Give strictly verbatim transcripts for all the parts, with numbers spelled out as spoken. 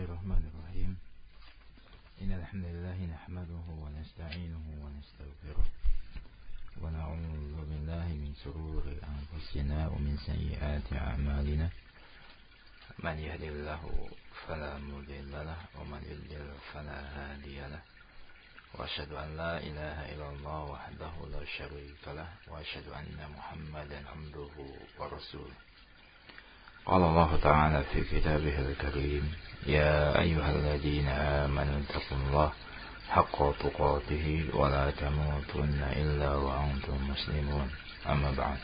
الرحمن الرحيم إن الحمد لله نحمده ونستعينه ونستغفره ونعوذ بالله من شرور أنفسنا ومن سيئات أعمالنا من يهد الله فلا مضل له ومن يضلل فلا هادي له وأشهد أن لا إله إلا الله وحده لا شريك له وأشهد أن محمدا عبده ورسوله. قال الله تعالى في كتابه الكريم يا أيها الذين آمنوا اتقوا الله حق تقاته ولا تموتن إلا وأنتم مسلمون أما بعد.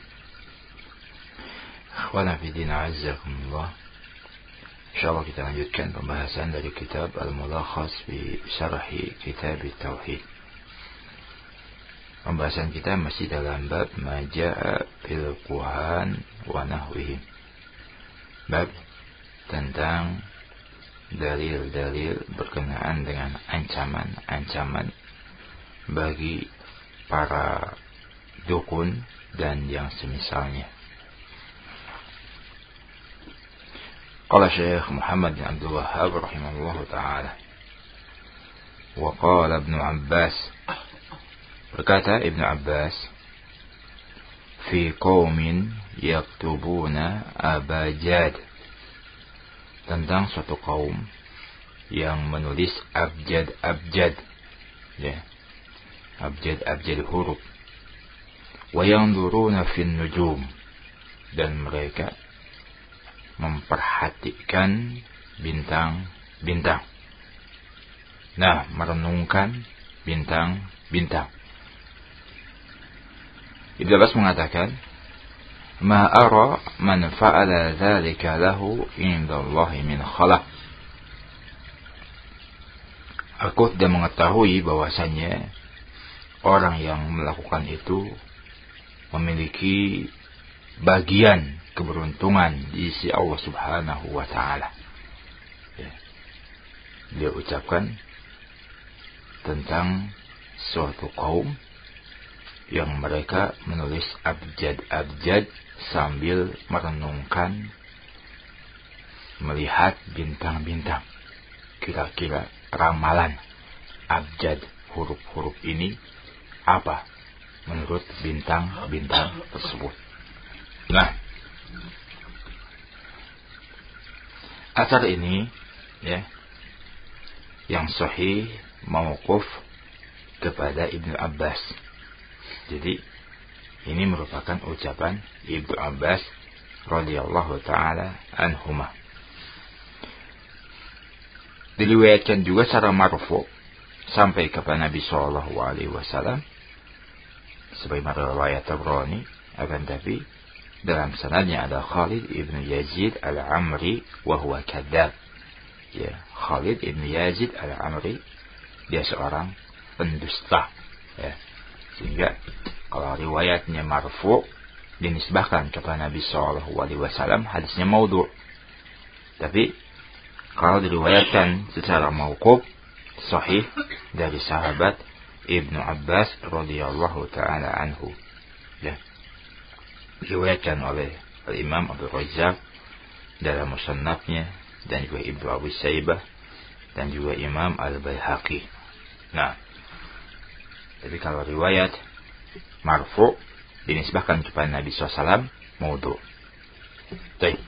Akhwana fi din azzakumullah. Insyaallah kita lanjutkan pembahasan dari kitab Al-Mulakhas fi Syarhi Kitab Tauhid. Pembahasan kita masih dalam bab Maja'a fil Quhan wa nahwihim. Bab tentang dalil-dalil berkenaan dengan ancaman-ancaman bagi para dukun dan yang semisalnya. Qala Syekh Muhammad bin Abdul Wahhab rahimahullahu ta'ala, wa qala Ibnu Abbas, berkata Ibnu Abbas, fi qaumin yaktubuna abajad, tentang suatu kaum yang menulis abjad-abjad, ya, abjad-abjad huruf, wa yanzuruna fin nujum, dan mereka memperhatikan bintang-bintang. Nah, merenungkan bintang-bintang. Ibnu Abbas mengatakan, ma ara man fa'ala dzalika lahu indallahi min khalaq. Aku tidak mengetahui bahwasannya orang yang melakukan itu memiliki bagian keberuntungan di sisi Allah Subhanahu wa taala. Ya. Dia ucapkan tentang suatu kaum yang mereka menulis abjad-abjad sambil merenungkan, melihat bintang-bintang. Kira-kira ramalan abjad huruf-huruf ini apa menurut bintang-bintang tersebut. Nah, asar ini, ya, yang sahih mauquf kepada Ibnu Abbas. Jadi ini merupakan ucapan Ibnu Abbas radhiyallahu taala anhuma. Diriwayatkan juga secara marfu sampai kepada Nabi sallallahu alaihi wasallam sebagaimana riwayat Tabrani, akan tapi dalam sanadnya ada Khalid ibn Yazid al-Amri wa huwa kadzab. Ya, Khalid ibn Yazid al-Amri, dia seorang pendusta, ya. Sehingga kalau riwayatnya marfu dinisbahkan kepada Nabi sallallahu alaihi wasallam, hadisnya maudhu'. Tapi kalau diriwayatkan secara mauquf sahih dari sahabat Ibnu Abbas radhiyallahu taala anhu, ya, diriwayatkan oleh Al-Imam Abdul Razzaq dalam musannafnya, dan juga Ibnu Abi Saibah, dan juga Imam Al-Baihaqi. Nah, jadi kalau riwayat marfu dinisbahkan kepada Nabi sallallahu alaihi wasallam maudhu'. Baik.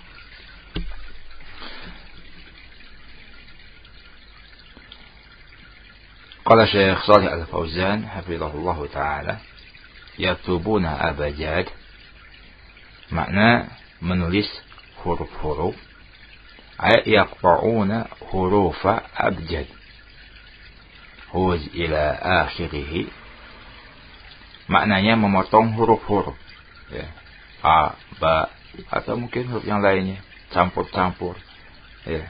Qala Syekh Shalih Al-Fauzan hafizahullah taala, yaktubuna abajad, makna menulis huruf-huruf, ay yaqta'una hurufa abjad huz ila akhirih, maknanya memotong huruf-huruf, ya, a, ba, atau mungkin huruf yang lainnya, campur-campur, ya,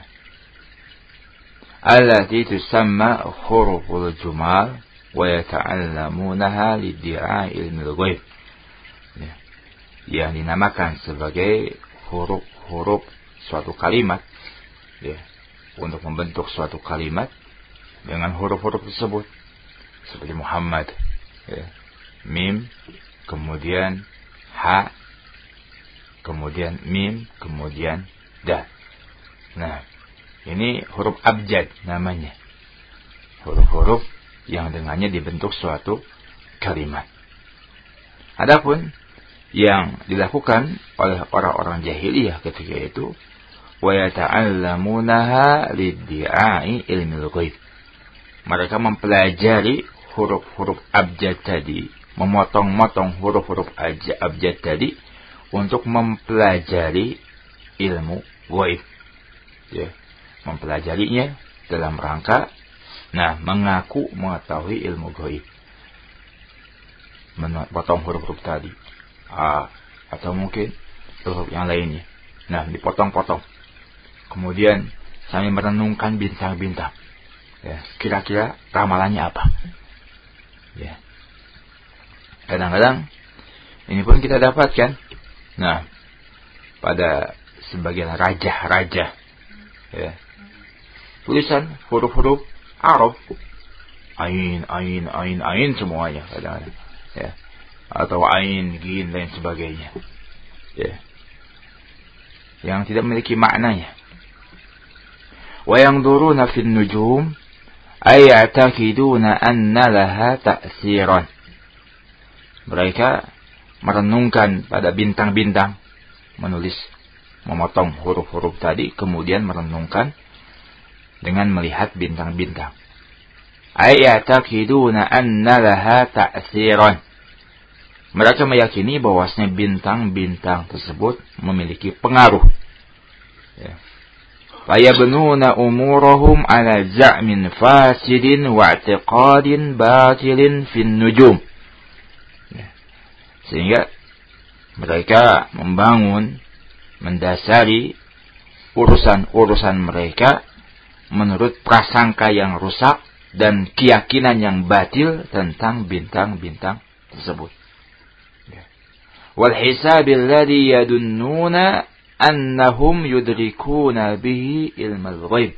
allati tusamma huruful jumal wa yata'allamunaha lidda'i ilmil ghaib, ya, yang dinamakan sebagai huruf-huruf suatu kalimat, ya, untuk membentuk suatu kalimat dengan huruf-huruf tersebut, seperti Muhammad, ya, mim, kemudian ha, kemudian mim, kemudian da. Nah, Ini huruf abjad namanya. Huruf-huruf yang dengannya dibentuk suatu kalimat. Adapun yang dilakukan oleh orang-orang jahiliyah ketika itu, wa yata'allamunaha liddi'ai ilmil ghaib. Mereka mempelajari huruf-huruf abjad tadi, memotong-motong huruf-huruf abjad tadi untuk mempelajari ilmu ghaib. Ya, mempelajarinya dalam rangka nah mengaku mengetahui ilmu ghaib. Memotong huruf-huruf tadi. Ah, atau mungkin huruf yang lainnya. Nah, dipotong-potong. Kemudian sambil merenungkan bintang-bintang. Ya, kira-kira ramalannya apa? Ya. Kadang-kadang ini pun kita dapatkan. Nah, pada sebagian raja-raja, ya, tulisan huruf-huruf Arab, ain, ain, ain, ain semuanya kadang-kadang. Ya. Atau ain, gin, dan sebagainya. Ya. Yang tidak memiliki maknanya. Wa yanzuruna fin nujum ay ya'taqiduna anna laha ta'siran. Mereka merenungkan pada bintang-bintang, menulis, memotong huruf-huruf tadi, kemudian merenungkan dengan melihat bintang-bintang. Ay ya'taqiduna anna laha ta'siran. Mereka meyakini bahwasanya bintang-bintang tersebut memiliki pengaruh. Ya. Fayabnuna umurahum ala za'min fasidin wa i'tiqadin batilin fin nujum. Ya. Sehingga mereka membangun, mendasari urusan-urusan mereka menurut prasangka yang rusak dan keyakinan yang batil tentang bintang-bintang tersebut. Wal hisabil ladzi yadunnuna annahum yudrikuna bihi ilmal ghaib.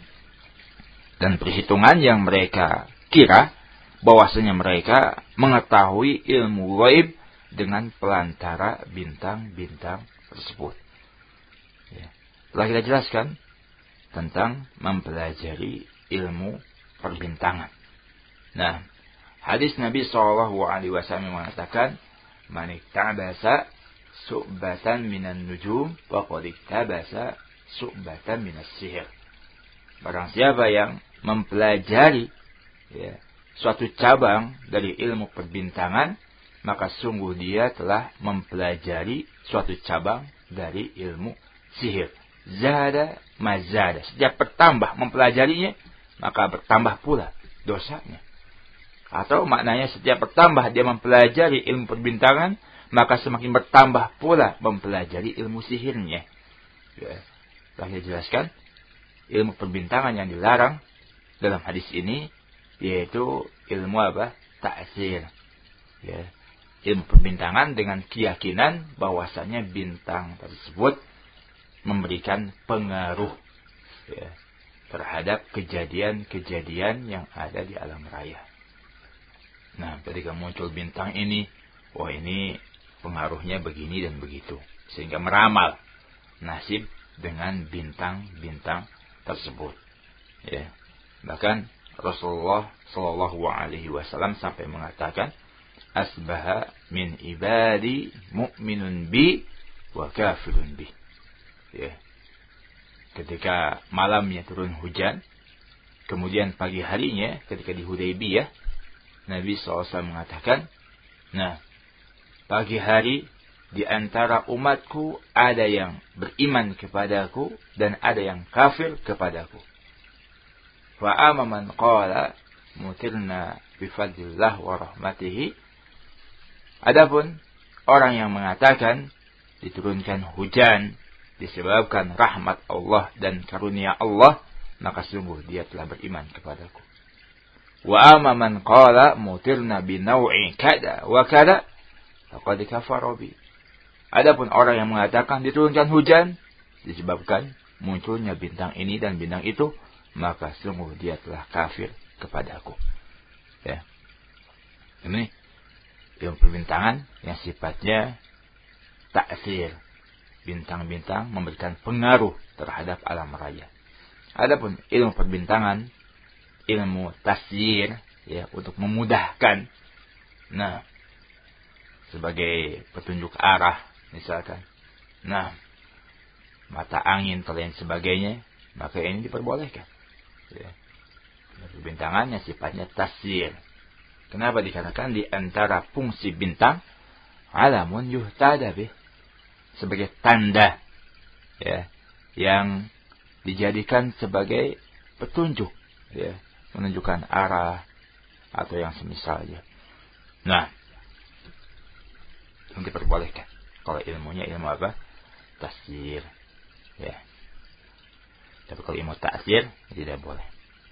Dan perhitungan yang mereka kira bahwasanya mereka mengetahui ilmu ghaib dengan pelantara bintang-bintang tersebut. Ya. Telah kita jelaskan tentang mempelajari ilmu perbintangan. Nah, hadis Nabi shallallahu alaihi wasallam mengatakan, man iktabasa su'batan minan nujum faqad iktabasa su'batan minas sihir. Barang siapa yang mempelajari ya, suatu cabang dari ilmu perbintangan, maka sungguh dia telah mempelajari suatu cabang dari ilmu sihir. Zada mazada. Setiap bertambah mempelajarinya, maka bertambah pula dosanya. Atau maknanya setiap bertambah dia mempelajari ilmu perbintangan, maka semakin bertambah pula mempelajari ilmu sihirnya. Ya, telah saya jelaskan ilmu perbintangan yang dilarang dalam hadis ini yaitu ilmu apa? Ta'sir. Ya, ilmu perbintangan dengan keyakinan bahwasanya bintang tersebut memberikan pengaruh ya, terhadap kejadian-kejadian yang ada di alam raya. Nah, ketika muncul bintang ini, wah ini pengaruhnya begini dan begitu. Sehingga meramal nasib dengan bintang-bintang tersebut. Ya. Bahkan Rasulullah Shallallahu Alaihi Wasallam sampai mengatakan, asbaha min ibadi mu'minun bi wa kafirun bi. Ya. Ketika malamnya turun hujan, kemudian pagi harinya ketika di Hudaybiyah, Nabi shallallahu alaihi wasallam mengatakan, nah, pagi hari di antara umatku ada yang beriman kepadaku dan ada yang kafir kepadaku. Fa amma man qala mutirna bi fadlillah wa rahmatihi. Adapun orang yang mengatakan diturunkan hujan disebabkan rahmat Allah dan karunia Allah, maka sungguh dia telah beriman kepadaku. Wa amma man qala mutirna bi naw'i kada wa kada faqad kafara bi. Adapun orang yang mengatakan diturunkan hujan disebabkan munculnya bintang ini dan bintang itu, maka sungguh dia telah kafir kepadaku. Ya. Ini ilmu perbintangan yang sifatnya ta'sir. Bintang-bintang memberikan pengaruh terhadap alam raya. Adapun ilmu perbintangan, ilmu tasyir, ya, untuk memudahkan, nah, sebagai petunjuk arah misalkan, nah, mata angin dan lain sebagainya, maka ini diperbolehkan, ya. Perbintangannya sifatnya tasyir. Kenapa dikatakan di antara fungsi bintang alamun yuhtada bih, sebagai tanda, ya, yang dijadikan sebagai petunjuk, ya, menunjukkan arah atau yang semisalnya. Nah, yang diperbolehkan. Kalau ilmunya ilmu apa? Tasyir, ya. Tapi kalau ilmu tasyir tidak boleh.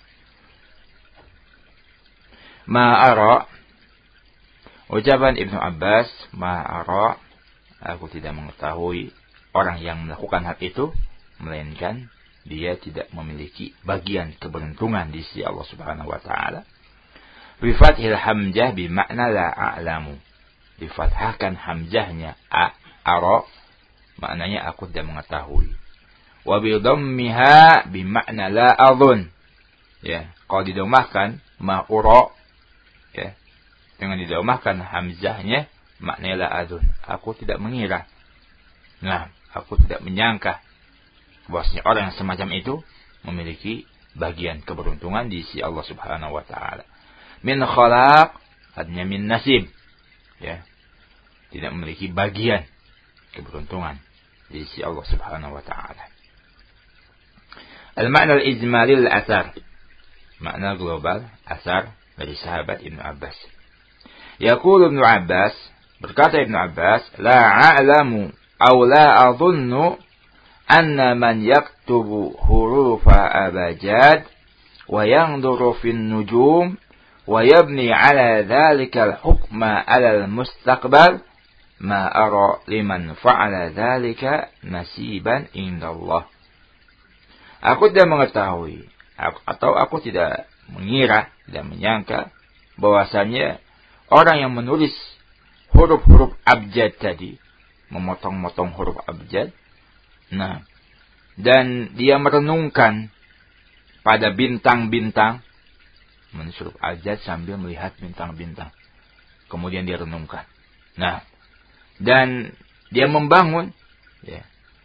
Ma'ara, ucapan Ibnu Abbas, ma'ara, aku tidak mengetahui orang yang melakukan hal itu, melainkan dia tidak memiliki bagian keberuntungan di sisi Allah Subhanahu wa taala. Bi fathil hamzah bi makna la a'lamu. Difathahkan hamzahnya a, ara, maknanya aku tidak mengetahui. Wa bi dhammiha bi makna la adhun. Ya, kalau didomahkan ma'ura, ya, dengan didomahkan hamzahnya maknanya la adhun, aku tidak mengira. Nah, aku tidak menyangka bahwasanya orang yang semacam itu memiliki bagian keberuntungan di sisi Allah Subhanahu wa taala. Min khalaq, artinya min nasib, ya. Tidak memiliki bagian keberuntungan di sisi Allah Subhanahu wa taala. Al-ma'na al-ijmali al-athar, makna global asar dari sahabat Ibnu Abbas. Yaqulu Ibnu Abbas, berkata Ibnu Abbas, la a'lamu aw la adhunnu anna man yaktubu hurufa abajad wa yanzuru fin nujum wa yabni ala dhalika al-hukma ala al-mustaqbal ma ara liman fa'ala dhalika nasiban indallah. Aku tidak mengetahui atau aku tidak mengira, tidak menyangka bahwasanya orang yang menulis huruf-huruf abjad tadi, memotong-motong huruf abjad, nah, dan dia merenungkan pada bintang-bintang, menulis huruf abjad sambil melihat bintang-bintang, kemudian dia renungkan. Nah, dan dia membangun, ya,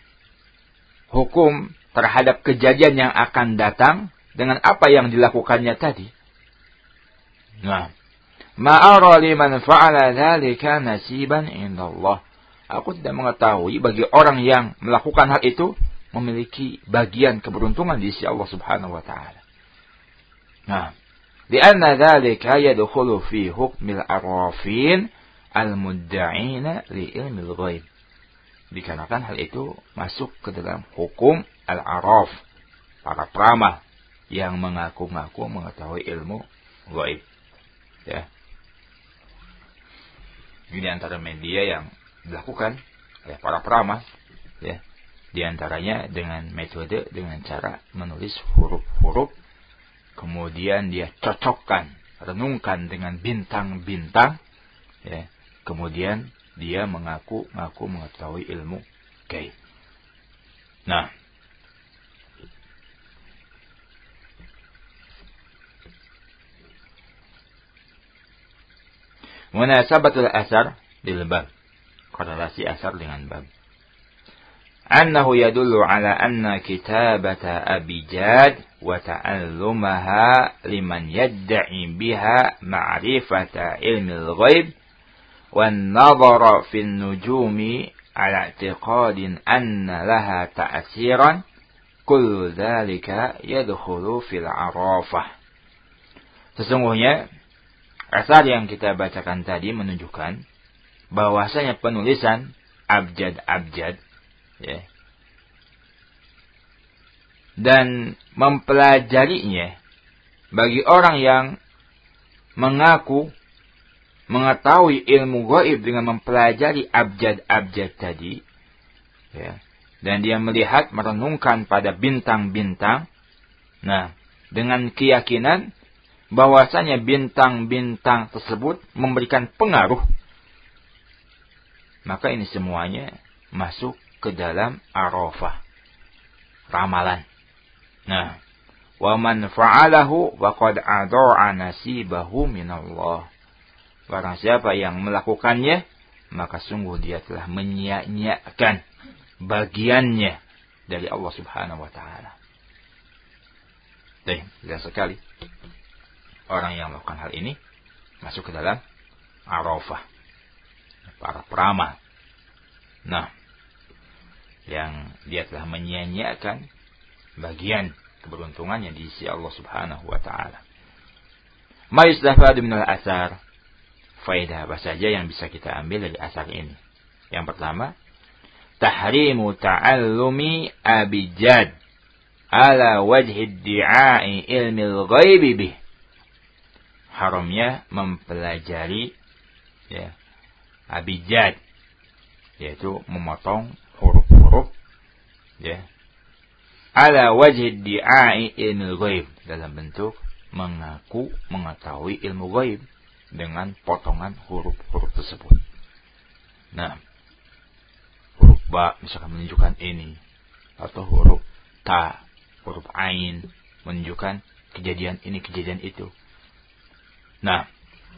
hukum terhadap kejadian yang akan datang dengan apa yang dilakukannya tadi. Nah, ma'ara liman fa'ala dzalika nasiban indallah. Aku tidak mengetahui bagi orang yang melakukan hal itu memiliki bagian keberuntungan di sisi Allah Subhanahu wa taala. Nah, lianna dzalika yadkhulu fi hukmil arrafin al-mudda'ina li ilmil ghaib. Dikarenakan hal itu masuk ke dalam hukum al-araf, para peramal yang mengaku-ngaku mengetahui ilmu ghaib, ya. Ini antara media yang dilakukan oleh para peramal, ya. Di antaranya dengan metode, dengan cara menulis huruf-huruf, kemudian dia cocokkan, renungkan dengan bintang-bintang, ya. Kemudian dia mengaku-ngaku mengetahui ilmu gaib. Nah, munasabatul asar bil bab, korelasi asar dengan bab. Annahu yadullu ala anna kitabata abijad wa ta'allumaha liman yadda'i biha ma'rifata ilmil ghaib wan nadhara fin nujumi ala i'tiqadin anna laha ta'siran kullu dzalika yadkhulu fil arafah. Sesungguhnya asar yang kita bacakan tadi menunjukkan bahwasanya penulisan abjad-abjad, ya, dan mempelajarinya bagi orang yang mengaku mengetahui ilmu gaib dengan mempelajari abjad-abjad tadi, ya, dan dia melihat, merenungkan pada bintang-bintang, nah, dengan keyakinan bahwasanya bintang-bintang tersebut memberikan pengaruh, maka ini semuanya masuk ke dalam arafah, ramalan. Nah, Wa man fa'alahu faqad adha'a nasibahu minallah. Barang siapa yang melakukannya, maka sungguh dia telah menyia-nyiakan bagiannya dari Allah Subhanahu wa taala. Baik, jelas sekali. Orang yang melakukan hal ini masuk ke dalam Arafah, para peramal. Nah, yang dia telah menyia-nyiakan bagian keberuntungannya di sisi Allah Subhanahu wa taala. Ma yustafadu minal athar. Faedah apa saja yang bisa kita ambil dari asar ini? Yang pertama, tahrimu ta'allumi abijad ala wajhi iddi'ai ilmil ghaibi bih. Haramnya mempelajari ya, abijad, yaitu memotong huruf-huruf ya, ala wajhi iddi'ai ilmil ghaib, dalam bentuk mengaku mengetahui ilmu ghaib dengan potongan huruf-huruf tersebut. Nah, huruf ba misalkan menunjukkan ini, atau huruf ta, huruf ain menunjukkan kejadian ini, kejadian itu. Nah,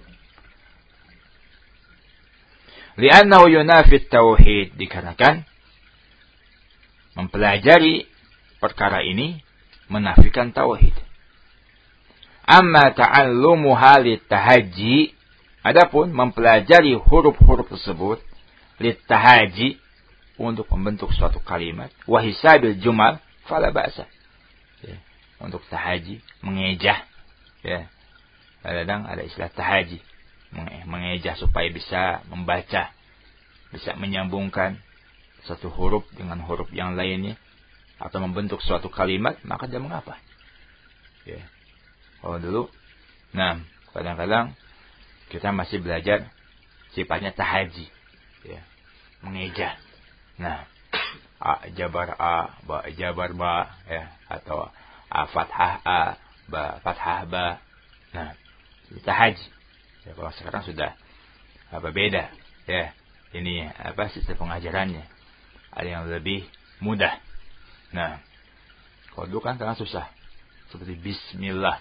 li'annahu yunafi tauhid, dikarenakan mempelajari perkara ini menafikan tauhid. Amma ta'allumuha litahaji, adapun mempelajari huruf-huruf tersebut litahaji, untuk membentuk suatu kalimat, wa hisabil jumal fala ba'sa, ya, untuk tahaji, mengejah, ya, kadang ada istilah tahaji, mengejah supaya bisa membaca, bisa menyambungkan satu huruf dengan huruf yang lainnya, atau membentuk suatu kalimat, maka dia mengapa, ya. Oh dulu, nah kadang-kadang kita masih belajar sifatnya tahaji, ya, mengejah. Nah, a jabar a, ba jabar ba, ya, atau a fathah a, ba fathah ba. Nah, tahaji. Ya, kalau sekarang sudah apa beda, ya. Ini apa sistem pengajarannya? Ada yang lebih mudah. Nah, kalau dulu kan sangat susah. Seperti bismillah.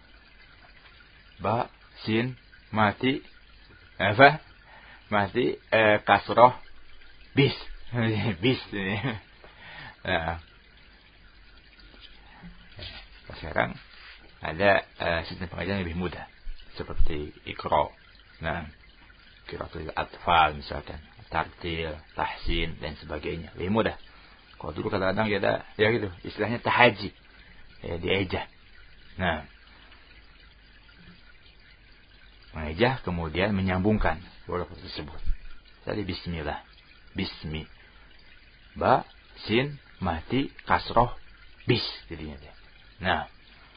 Ba, sin, mati, apa? Mati, eh, kasroh, bis, bis. Nah, sekarang ada uh, sistem pengajaran lebih mudah, seperti Iqra. Nah, Qiraatul Atfal misalkan, tartil, tahsin dan sebagainya, lebih mudah. Kalau dulu kadang-kadang kita ya gitu, istilahnya tahaji, ya, diejah. Nah, mengejah kemudian menyambungkan huruf tersebut. Tadi bismillah, bismi, ba, sin, mati, kasroh, bis jadinya dia. Nah,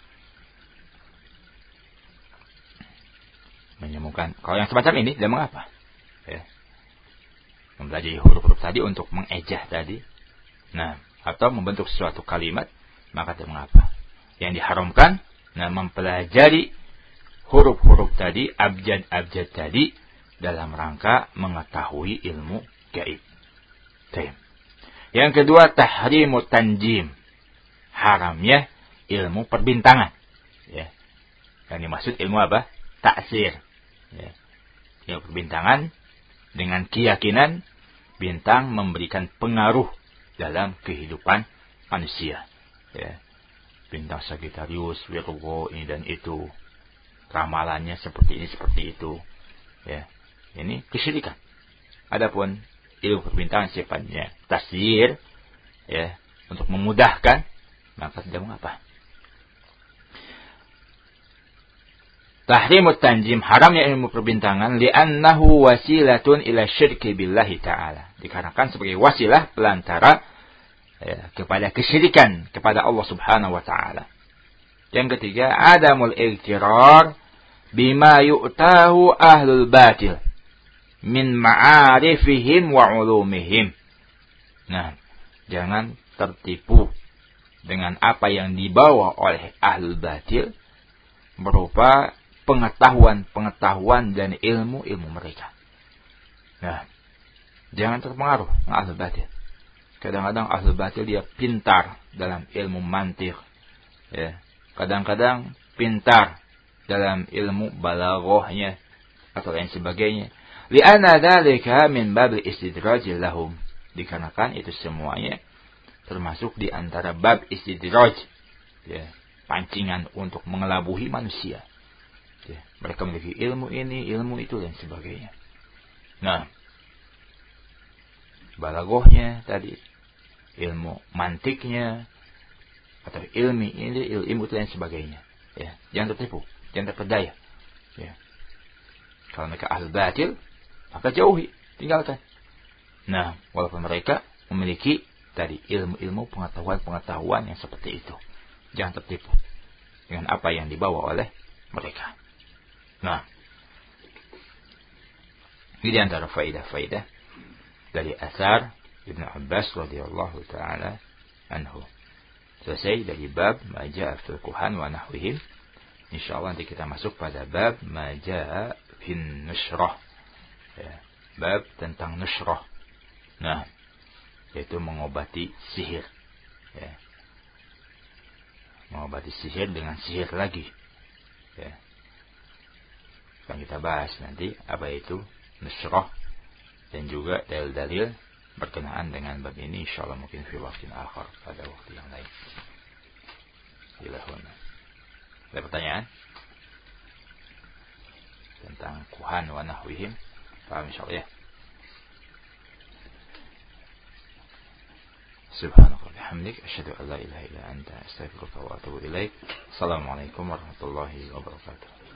menyambungkan. Kalau yang semacam ini dia mengapa? Ya, mempelajari huruf-huruf tadi untuk mengejah tadi. Nah, atau membentuk suatu kalimat, maka dia mengapa? Yang diharamkan, nah, mempelajari huruf-huruf tadi, abjad-abjad tadi, dalam rangka mengetahui ilmu gaib. Yang kedua, tahrimu tanjim, haramnya ilmu perbintangan. Ya. Yang dimaksud ilmu apa? Taksir. Ya. Ilmu perbintangan dengan keyakinan bintang memberikan pengaruh dalam kehidupan manusia. Ya. Bintang Sagittarius, Virgo, ini dan itu. Ramalannya seperti ini, seperti itu. Ya, ini kesyirikan. Adapun ilmu perbintangan sifatnya tasir, ya, untuk memudahkan, maka tidak mengapa. Tahrimut tanjim, haramnya ilmu perbintangan, li'annahu wasilatun ila syirki billahi ta'ala. Dikarenakan sebagai wasilah pelantara, ya, kepada kesyirikan kepada Allah Subhanahu wa ta'ala. Yang ketiga, adamul ightirar bima yu'tahu ahlul batil min ma'arifihim wa ulumihim. Nah, jangan tertipu dengan apa yang dibawa oleh ahlul batil berupa pengetahuan-pengetahuan dan ilmu-ilmu mereka. Nah, jangan terpengaruh dengan ahlul batil. Kadang-kadang ahlul batil dia pintar dalam ilmu mantiq, ya, kadang-kadang pintar dalam ilmu balaghahnya atau lain sebagainya. Li'anna dzalika min babil istidraj lahum. Dikarenakan itu semuanya termasuk di antara bab istidraj, ya, pancingan untuk mengelabuhi manusia. Ya, mereka memiliki ilmu ini, ilmu itu dan sebagainya. Nah, balaghahnya tadi, ilmu mantiknya atau ilmi ini, ilmu itu dan sebagainya. Ya, jangan tertipu, jangan terpedaya. Ya. Kalau mereka ahli batil, maka jauhi, tinggalkan. Nah, walaupun mereka memiliki tadi ilmu-ilmu pengetahuan-pengetahuan yang seperti itu, jangan tertipu dengan apa yang dibawa oleh mereka. Nah, ini di antara faidah-faidah dari asar Ibnu Abbas radhiyallahu taala anhu. Selesai dari bab ma jaa fil kuhan wa nahwihim. Insyaallah nanti kita masuk pada bab ma jaa fin nushrah. Ya, bab tentang nushrah. Nah, yaitu mengobati sihir. Ya. Mengobati sihir dengan sihir lagi. Ya. Akan kita bahas nanti apa itu nushrah dan juga dalil-dalil berkenaan dengan bab ini, insyaallah mungkin fi waktin akhar, pada waktu yang lain. Silahkan. Ada pertanyaan tentang kuhan wa nahwihim? Paham insyaallah ya. Subhanaka wa bihamdik asyhadu an la ilaha illa anta astaghfiruka wa atubu ilaik. Assalamualaikum warahmatullahi wabarakatuh.